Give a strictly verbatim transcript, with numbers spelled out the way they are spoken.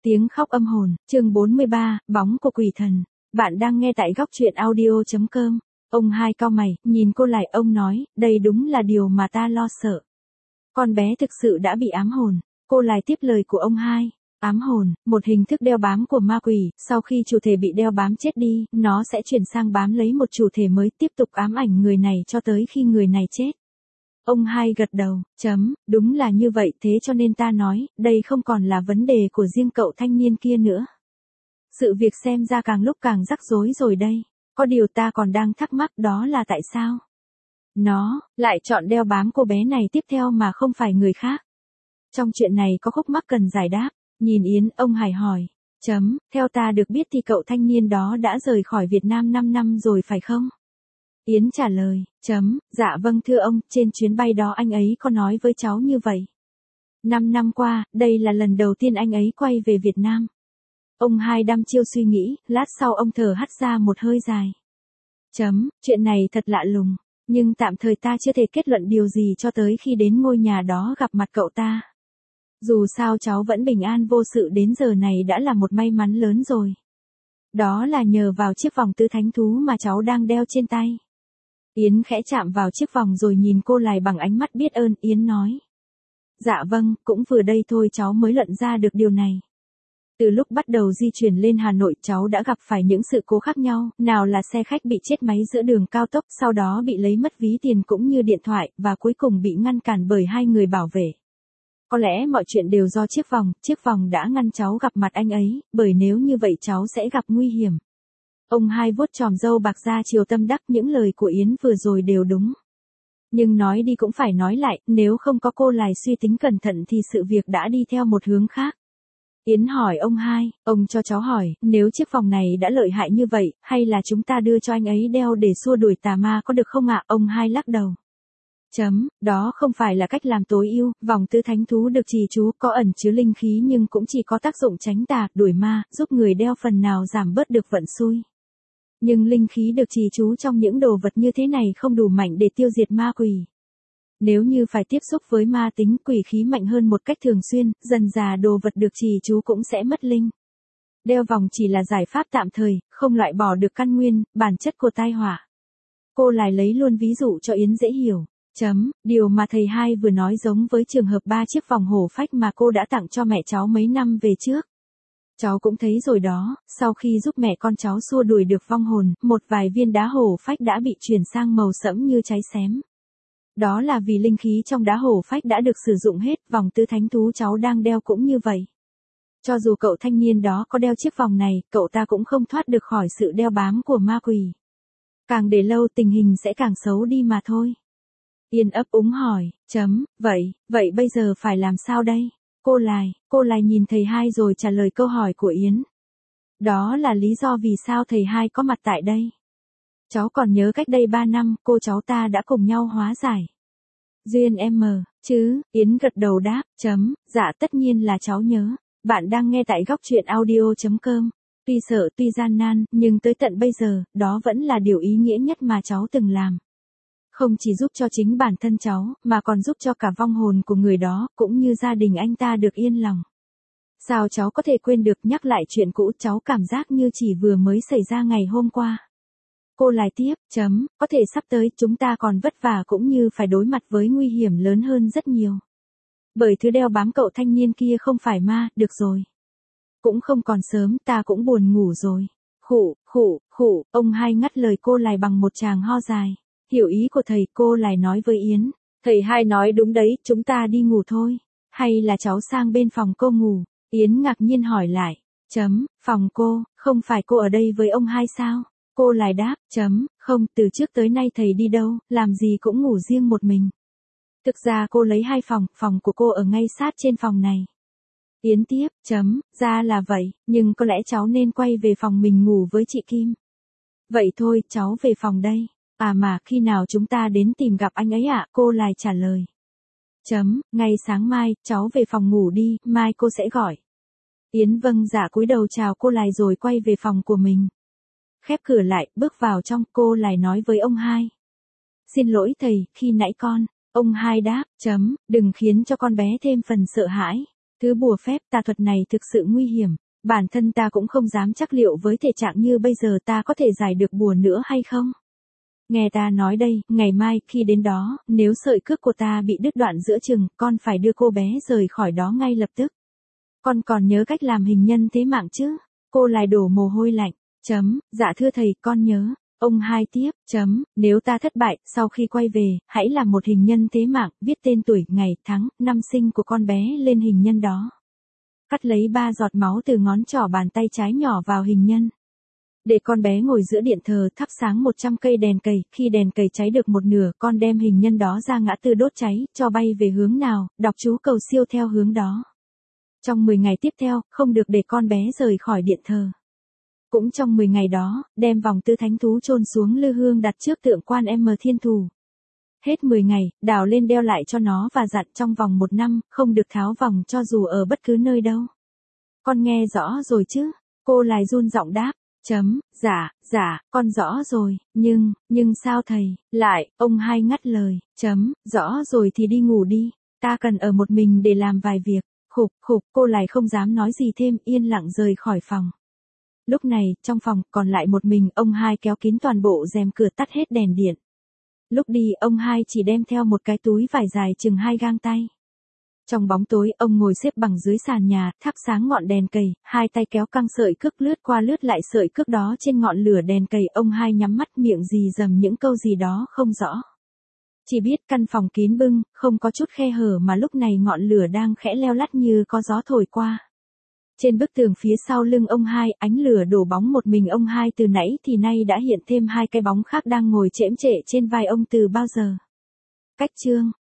Tiếng khóc âm hồn, chương bốn mươi ba, bóng của quỷ thần. Bạn đang nghe tại góc truyện audio.com. Ông hai cau mày, nhìn cô lại, ông nói, đây đúng là điều mà ta lo sợ. Con bé thực sự đã bị ám hồn. Cô lại tiếp lời của ông hai. Ám hồn, một hình thức đeo bám của ma quỷ, sau khi chủ thể bị đeo bám chết đi, nó sẽ chuyển sang bám lấy một chủ thể mới tiếp tục ám ảnh người này cho tới khi người này chết. Ông hai gật đầu, chấm, đúng là như vậy, thế cho nên ta nói, đây không còn là vấn đề của riêng cậu thanh niên kia nữa. Sự việc xem ra càng lúc càng rắc rối rồi đây, có điều ta còn đang thắc mắc đó là tại sao nó lại chọn đeo bám cô bé này tiếp theo mà không phải người khác. Trong chuyện này có khúc mắc cần giải đáp, nhìn Yến, ông Hải hỏi, chấm, theo ta được biết thì cậu thanh niên đó đã rời khỏi Việt Nam năm năm rồi phải không? Yến trả lời, chấm, dạ vâng thưa ông, trên chuyến bay đó anh ấy có nói với cháu như vậy. Năm năm qua, đây là lần đầu tiên anh ấy quay về Việt Nam. Ông hai đăm chiêu suy nghĩ, lát sau ông thở hắt ra một hơi dài. Chấm, chuyện này thật lạ lùng, nhưng tạm thời ta chưa thể kết luận điều gì cho tới khi đến ngôi nhà đó gặp mặt cậu ta. Dù sao cháu vẫn bình an vô sự đến giờ này đã là một may mắn lớn rồi. Đó là nhờ vào chiếc vòng tứ thánh thú mà cháu đang đeo trên tay. Yến khẽ chạm vào chiếc vòng rồi nhìn cô lại bằng ánh mắt biết ơn. Yến nói, dạ vâng, cũng vừa đây thôi cháu mới luận ra được điều này. Từ lúc bắt đầu di chuyển lên Hà Nội cháu đã gặp phải những sự cố khác nhau, nào là xe khách bị chết máy giữa đường cao tốc, sau đó bị lấy mất ví tiền cũng như điện thoại, và cuối cùng bị ngăn cản bởi hai người bảo vệ. Có lẽ mọi chuyện đều do chiếc vòng, chiếc vòng đã ngăn cháu gặp mặt anh ấy, bởi nếu như vậy cháu sẽ gặp nguy hiểm. Ông hai vuốt chòm râu bạc ra chiều tâm đắc, những lời của Yến vừa rồi đều đúng. Nhưng nói đi cũng phải nói lại, nếu không có cô lại suy tính cẩn thận thì sự việc đã đi theo một hướng khác. Yến hỏi ông hai, ông cho cháu hỏi, nếu chiếc vòng này đã lợi hại như vậy, hay là chúng ta đưa cho anh ấy đeo để xua đuổi tà ma có được không ạ? Ông hai lắc đầu. Chấm, đó không phải là cách làm tối ưu, vòng tứ thánh thú được trì chú có ẩn chứa linh khí nhưng cũng chỉ có tác dụng tránh tà, đuổi ma, giúp người đeo phần nào giảm bớt được vận xui. Nhưng linh khí được trì chú trong những đồ vật như thế này không đủ mạnh để tiêu diệt ma quỷ. Nếu như phải tiếp xúc với ma tính quỷ khí mạnh hơn một cách thường xuyên, dần dà đồ vật được trì chú cũng sẽ mất linh. Đeo vòng chỉ là giải pháp tạm thời, không loại bỏ được căn nguyên, bản chất của tai họa. Cô lại lấy luôn ví dụ cho Yến dễ hiểu. Chấm, điều mà thầy hai vừa nói giống với trường hợp ba chiếc vòng hổ phách mà cô đã tặng cho mẹ cháu mấy năm về trước. Cháu cũng thấy rồi đó, sau khi giúp mẹ con cháu xua đuổi được vong hồn, một vài viên đá hổ phách đã bị chuyển sang màu sẫm như cháy xém. Đó là vì linh khí trong đá hổ phách đã được sử dụng hết, vòng tứ thánh thú cháu đang đeo cũng như vậy. Cho dù cậu thanh niên đó có đeo chiếc vòng này, cậu ta cũng không thoát được khỏi sự đeo bám của ma quỷ. Càng để lâu tình hình sẽ càng xấu đi mà thôi. Yên ấp úng hỏi, chấm, vậy, vậy bây giờ phải làm sao đây? Cô lại, cô lại nhìn thầy hai rồi trả lời câu hỏi của Yến. Đó là lý do vì sao thầy hai có mặt tại đây. Cháu còn nhớ cách đây ba năm, cô cháu ta đã cùng nhau hóa giải duyên em mờ, chứ? Yến gật đầu đáp, chấm, dạ tất nhiên là cháu nhớ. Bạn đang nghe tại góc truyện audio.com. Tuy sợ tuy gian nan, nhưng tới tận bây giờ, đó vẫn là điều ý nghĩa nhất mà cháu từng làm. Không chỉ giúp cho chính bản thân cháu, mà còn giúp cho cả vong hồn của người đó, cũng như gia đình anh ta được yên lòng. Sao cháu có thể quên được? Nhắc lại chuyện cũ, cháu cảm giác như chỉ vừa mới xảy ra ngày hôm qua. Cô lại tiếp, chấm, có thể sắp tới chúng ta còn vất vả cũng như phải đối mặt với nguy hiểm lớn hơn rất nhiều. Bởi thứ đeo bám cậu thanh niên kia không phải ma, được rồi. Cũng không còn sớm, ta cũng buồn ngủ rồi. Khụ, khụ, khụ, ông hai ngắt lời cô lại bằng một tràng ho dài. Hiểu ý của thầy, cô lại nói với Yến. Thầy hai nói đúng đấy, chúng ta đi ngủ thôi. Hay là cháu sang bên phòng cô ngủ? Yến ngạc nhiên hỏi lại. Chấm, phòng cô, không phải cô ở đây với ông hai sao? Cô lại đáp, chấm, không, từ trước tới nay thầy đi đâu, làm gì cũng ngủ riêng một mình. Thực ra cô lấy hai phòng, phòng của cô ở ngay sát trên phòng này. Yến tiếp, chấm, ra là vậy, nhưng có lẽ cháu nên quay về phòng mình ngủ với chị Kim. Vậy thôi, cháu về phòng đây. À mà, khi nào chúng ta đến tìm gặp anh ấy ạ? Cô lại trả lời. Chấm, ngay sáng mai, cháu về phòng ngủ đi, mai cô sẽ gọi. Yến vâng dạ cúi đầu chào cô lại rồi quay về phòng của mình. Khép cửa lại, bước vào trong, cô lại nói với ông hai. Xin lỗi thầy, khi nãy con, ông hai đáp, chấm, đừng khiến cho con bé thêm phần sợ hãi. Thứ bùa phép tà thuật này thực sự nguy hiểm, bản thân ta cũng không dám chắc liệu với thể trạng như bây giờ ta có thể giải được bùa nữa hay không. Nghe ta nói đây, ngày mai khi đến đó, nếu sợi cước của ta bị đứt đoạn giữa chừng, con phải đưa cô bé rời khỏi đó ngay lập tức. Con còn nhớ cách làm hình nhân thế mạng chứ? Cô lại đổ mồ hôi lạnh. Chấm, dạ thưa thầy, con nhớ. Ông hai tiếp, chấm, nếu ta thất bại, sau khi quay về, hãy làm một hình nhân thế mạng, viết tên tuổi, ngày, tháng, năm sinh của con bé lên hình nhân đó. Cắt lấy ba giọt máu từ ngón trỏ bàn tay trái nhỏ vào hình nhân. Để con bé ngồi giữa điện thờ, thắp sáng một trăm cây đèn cầy, khi đèn cầy cháy được một nửa, con đem hình nhân đó ra ngã tư đốt cháy, cho bay về hướng nào, đọc chú cầu siêu theo hướng đó. Trong mười ngày tiếp theo, không được để con bé rời khỏi điện thờ. Cũng trong mười ngày đó, đem vòng tư thánh thú chôn xuống lư hương đặt trước tượng Quan Em Thiên Thù. Hết mười ngày, đào lên đeo lại cho nó và dặn trong vòng một năm, không được tháo vòng cho dù ở bất cứ nơi đâu. Con nghe rõ rồi chứ? Cô lại run giọng đáp. Chấm, dạ, dạ, con rõ rồi, nhưng, nhưng sao thầy, lại, ông hai ngắt lời, chấm, rõ rồi thì đi ngủ đi, ta cần ở một mình để làm vài việc, khục, khục, cô lại không dám nói gì thêm, yên lặng rời khỏi phòng. Lúc này, trong phòng, còn lại một mình, ông hai kéo kín toàn bộ rèm cửa, tắt hết đèn điện. Lúc đi, ông hai chỉ đem theo một cái túi vải dài chừng hai gang tay. Trong bóng tối, ông ngồi xếp bằng dưới sàn nhà, thắp sáng ngọn đèn cầy, hai tay kéo căng sợi cước lướt qua lướt lại sợi cước đó trên ngọn lửa đèn cầy. Ông hai nhắm mắt, miệng rì rầm những câu gì đó không rõ. Chỉ biết căn phòng kín bưng, không có chút khe hở mà lúc này ngọn lửa đang khẽ leo lắt như có gió thổi qua. Trên bức tường phía sau lưng ông hai, ánh lửa đổ bóng một mình ông hai từ nãy thì nay đã hiện thêm hai cái bóng khác đang ngồi chễm trệ trên vai ông từ bao giờ. Cách chương